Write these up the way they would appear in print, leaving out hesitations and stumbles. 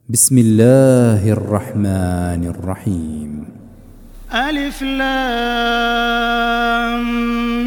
بسم الله الرحمن الرحيم. ألف لام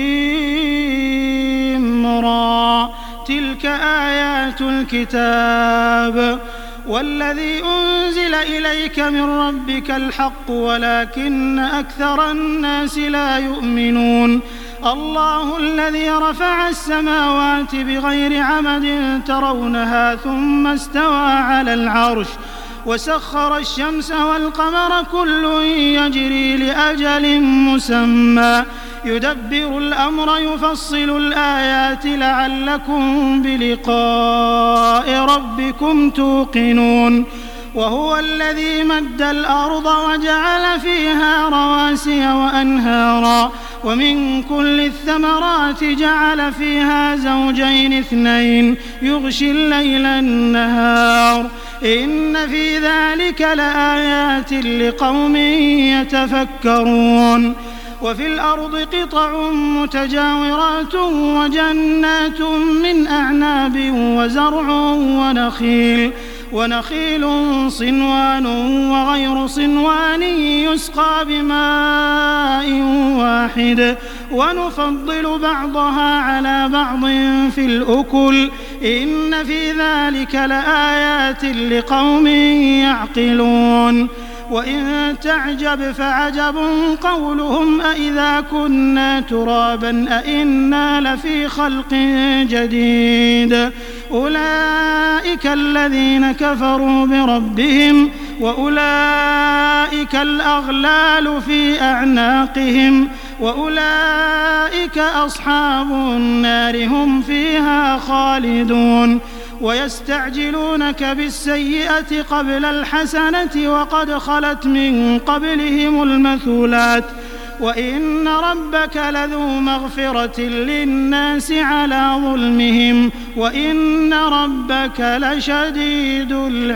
ميم را تلك آيات الكتاب والذي أنزل إليك من ربك الحق ولكن أكثر الناس لا يؤمنون. الله الذي رفع السماوات بغير عمد ترونها ثم استوى على العرش وسخر الشمس والقمر كل يجري لأجل مسمى يدبر الأمر يفصل الآيات لعلكم بلقاء ربكم توقنون. وهو الذي مد الأرض وجعل فيها رواسي وأنهارا ومن كل الثمرات جعل فيها زوجين اثنين يغشي الليل النهار إن في ذلك لآيات لقوم يتفكرون. وفي الأرض قطع متجاورات وجنات من أعناب وزرع ونخيل صنوان وغير صنوان يسقى بماء واحد ونفضل بعضها على بعض في الأكل إن في ذلك لآيات لقوم يعقلون. وإن تعجب فعجب قولهم أإذا كنا ترابا أإنا لفي خلق جديد أولئك الذين كفروا بربهم وأولئك الأغلال في أعناقهم وأولئك أصحاب النار هم فيها خالدون. ويستعجلونك بالسيئة قبل الحسنة وقد خلت من قبلهم المثلات وإن ربك لذو مغفرة للناس على ظلمهم وإن ربك لشديد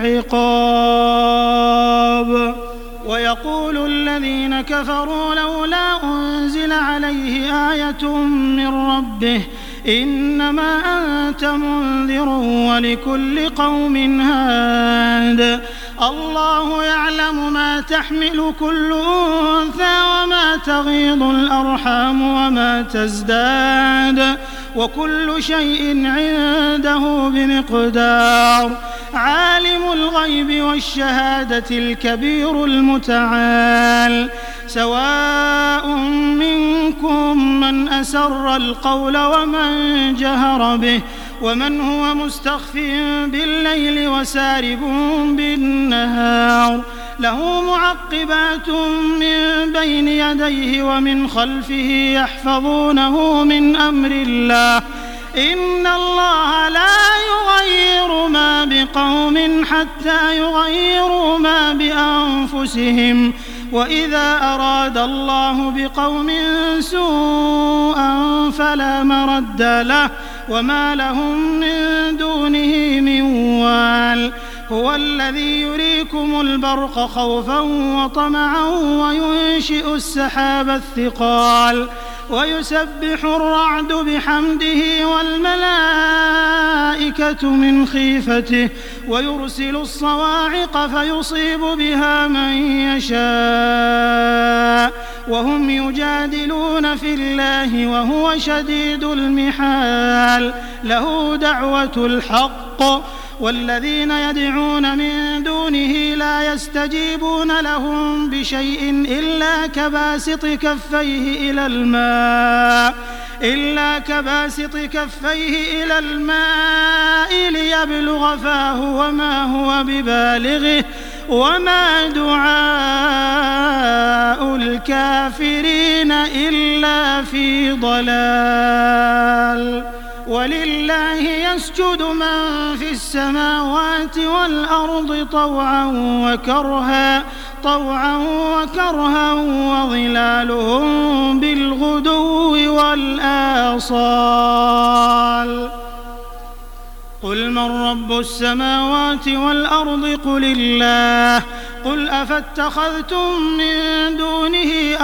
العقاب. ويقول الذين كفروا لولا أنزل عليه آية من ربه إنما أنت منذر ولكل قوم هاد الله يعلم ما تحمل كل أنثى وما تغيض الأرحام وما تزداد وكل شيء عنده بمقدار. عالم الغيب والشهادة الكبير المتعال سواء منكم من أسر القول ومن جهر به ومن هو مستخف بالليل وسارب بالنهار له معقبات من بين يديه ومن خلفه يحفظونه من أمر الله إن الله لا يغير ما بقوم حتى يغيروا ما بأنفسهم وإذا أراد الله بقوم سوءا فلا مرد له وما لهم من دونه من وال. هو الذي يريكم البرق خوفا وطمعا وينشئ السحاب الثقال ويسبح الرعد بحمده والملائكة من خيفته ويرسل الصواعق فيصيب بها من يشاء وهم يجادلون في الله وهو شديد المحال له دعوة الحق والذين يدعون من دونه لا يستجيبون لهم بشيء إلا كباسط كفيه إلى الماء ليبلغ فاه وما هو ببالغه وما دعاء الكافرين إلا في ضلال. ولله يسجد من في السماوات والأرض طوعا وكرها وظلالهم بالغدو والآصال. قل من رب السماوات والأرض قل الله قل أفاتخذتم من دونه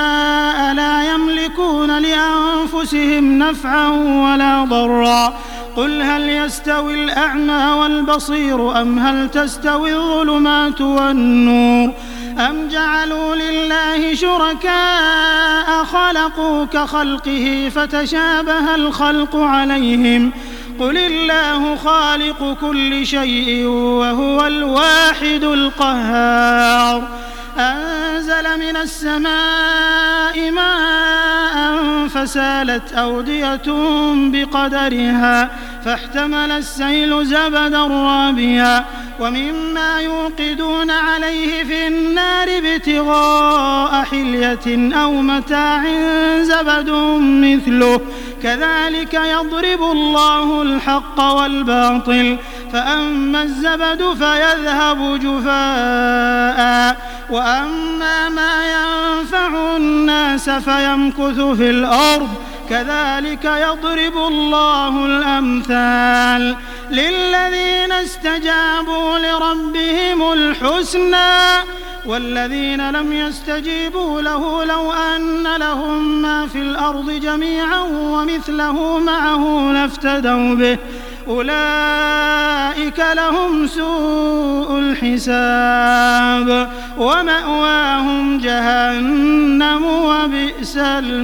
أولياء لا يملكون لأنفسهم نفعا ولا ضرا قل هل يستوي الأعمى والبصير أم هل تستوي الظلمات والنور أم جعلوا لله شركاء خلقوا كخلقه فتشابه الخلق عليهم قل الله خالق كل شيء وهو الواحد القهار أنزل من السماء ماء فسالت أودية بقدرها فاحتمل السيل زبدا رابيا ومما يوقدون عليه في النار ابتغاء حلية أو متاع زبد مثله كذلك يضرب الله الحق والباطل فأما الزبد فيذهب جفاء وأما ما ينفع الناس فيمكث في الأرض كذلك يضرب الله الأمثال للذين استجابوا لربهم الحسنى والذين لم يستجيبوا له لو أن لهم ما في الأرض جميعا ومثله معه لافتدوا به أولئك لهم سوء الحساب ومأواهم جهنم وبئس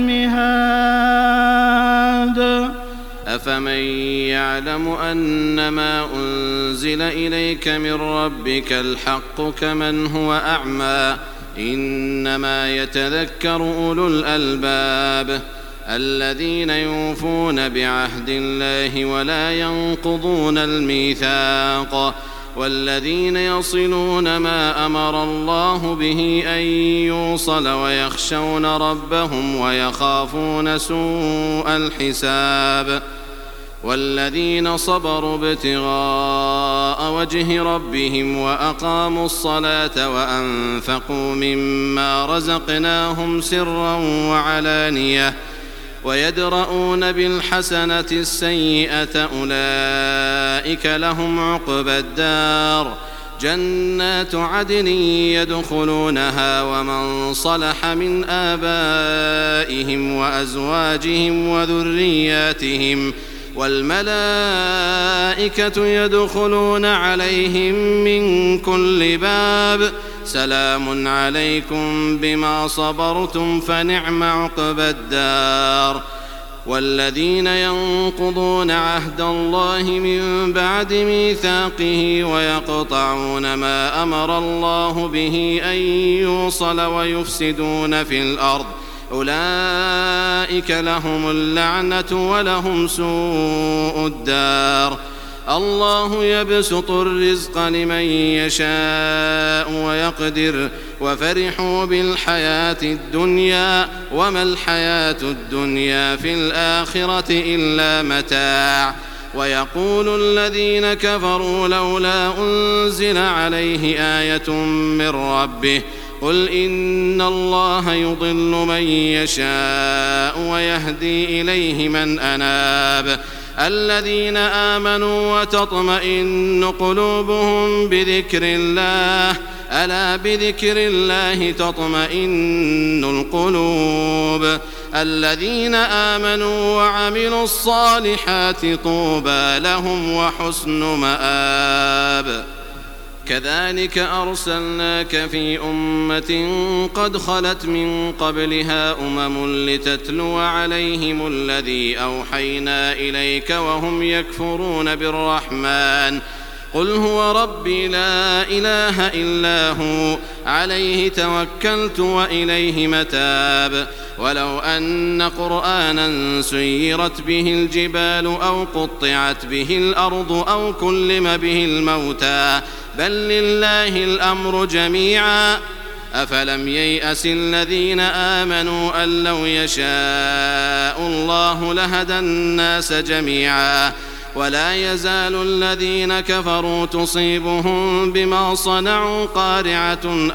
المهاد أفمن يعلم أنما أنزل إليك من ربك الحق كمن هو أعمى إنما يتذكر أولو الألباب الذين يوفون بعهد الله ولا ينقضون الميثاق والذين يصلون ما أمر الله به أن يوصل ويخشون ربهم ويخافون سوء الحساب والذين صبروا ابتغاء وجه ربهم وأقاموا الصلاة وأنفقوا مما رزقناهم سرا وعلانية ويدرؤون بالحسنة السيئة أولئك لهم عقبى الدار جنات عدن يدخلونها ومن صلح من آبائهم وأزواجهم وذرياتهم والملائكة يدخلون عليهم من كل باب سلام عليكم بما صبرتم فنعم عقبى الدار والذين ينقضون عهد الله من بعد ميثاقه ويقطعون ما أمر الله به أن يوصل ويفسدون في الأرض أولئك لهم اللعنة ولهم سوء الدار الله يبسط الرزق لمن يشاء ويقدر وفرحوا بالحياة الدنيا وما الحياة الدنيا في الآخرة إلا متاع ويقول الذين كفروا لولا أنزل عليه آية من ربه قل إن الله يضل من يشاء ويهدي إليه من أناب الذين آمنوا وتطمئن قلوبهم بذكر الله ألا بذكر الله تطمئن القلوب الذين آمنوا وعملوا الصالحات طوبى لهم وحسن مآب كذلك أرسلناك في أمة قد خلت من قبلها لتتلو عليهم الذي أوحينا إليك وهم يكفرون بالرحمن قل هو ربي لا إله إلا هو عليه توكلت وإليه متاب ولو أن قرآنا سيرت به الجبال أو قطعت به الأرض أو كلم به الموتى بل لله الأمر جميعا أفلم ييأس الذين آمنوا أن لو يشاء الله لهدى الناس جميعا ولا يزال الذين كفروا تصيبهم بما صنعوا قارعة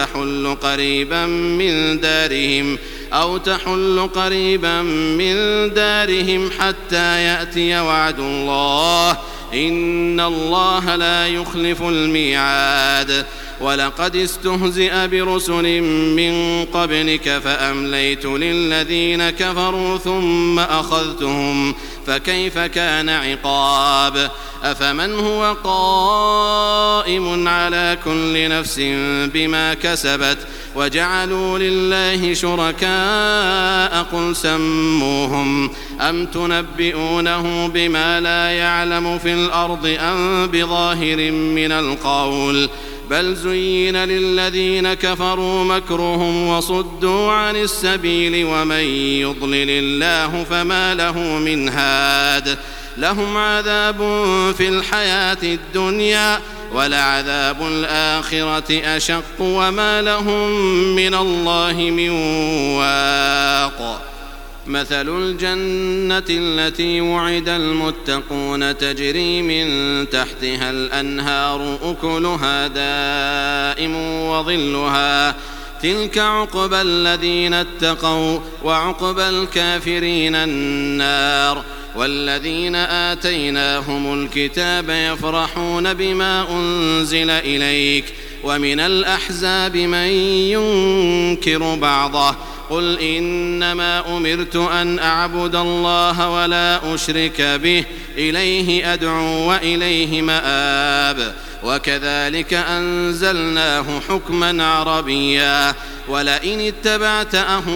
أو تحل قريبا من دارهم حتى يأتي وعد الله إن الله لا يخلف الميعاد ولقد استهزئ برسل من قبلك فأمليت للذين كفروا ثم فكيف كان عقاب أفمن هو قائم على كل نفس بما كسبت وجعلوا لله شركاء قل سموهم أم تنبئونه بما لا يعلم في الأرض أم بظاهر من القول بل زين للذين كفروا مكرهم وصدوا عن السبيل ومن يضلل الله فما له من هاد لهم عذاب في الحياة الدنيا ولعذاب الآخرة أشق وما لهم من الله من واق مثل الجنة التي وعد المتقون تجري من تحتها الأنهار أكلها دائم وظلها تلك عقبى الذين اتقوا وعقبى الكافرين النار والذين آتيناهم الكتاب يفرحون بما أنزل إليك ومن الأحزاب من ينكر بعضه قل إنما أمرت أن أعبد الله ولا أشرك به إليه أدعو وإليه مآب وكذلك أنزلناه حكما عربيا ولئن اتبعت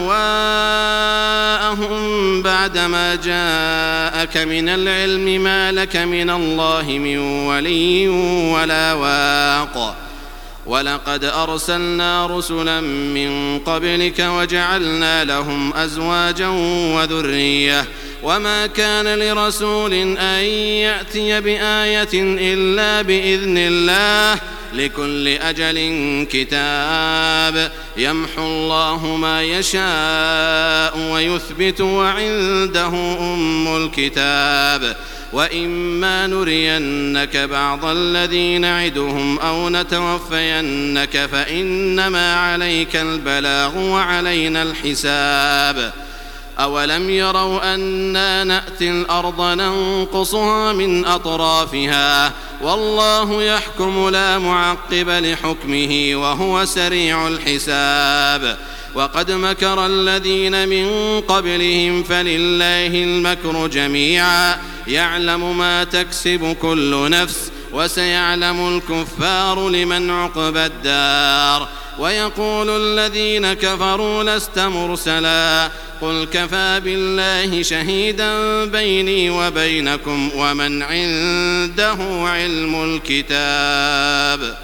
أهواءهم بعدما جاءك من العلم ما لك من الله من ولي ولا واق ولقد أرسلنا رسلا من قبلك وجعلنا لهم أزواجا وذرية وما كان لرسول أن يأتي بآية إلا بإذن الله لكل أجل كتاب يمحو الله ما يشاء ويثبت وعنده أم الكتاب وإما نرينك بعض الذي نعدهم أو نتوفينك فإنما عليك البلاغ وعلينا الحساب أولم يروا أنا نأتي الأرض ننقصها من أطرافها والله يحكم لا معقب لحكمه وهو سريع الحساب وقد مكر الذين من قبلهم فلله المكر جميعا يعلم ما تكسب كل نفس وسيعلم الكفار لمن عقبى الدار ويقول الذين كفروا لست مرسلا قل كفى بالله شهيدا بيني وبينكم ومن عنده علم الكتاب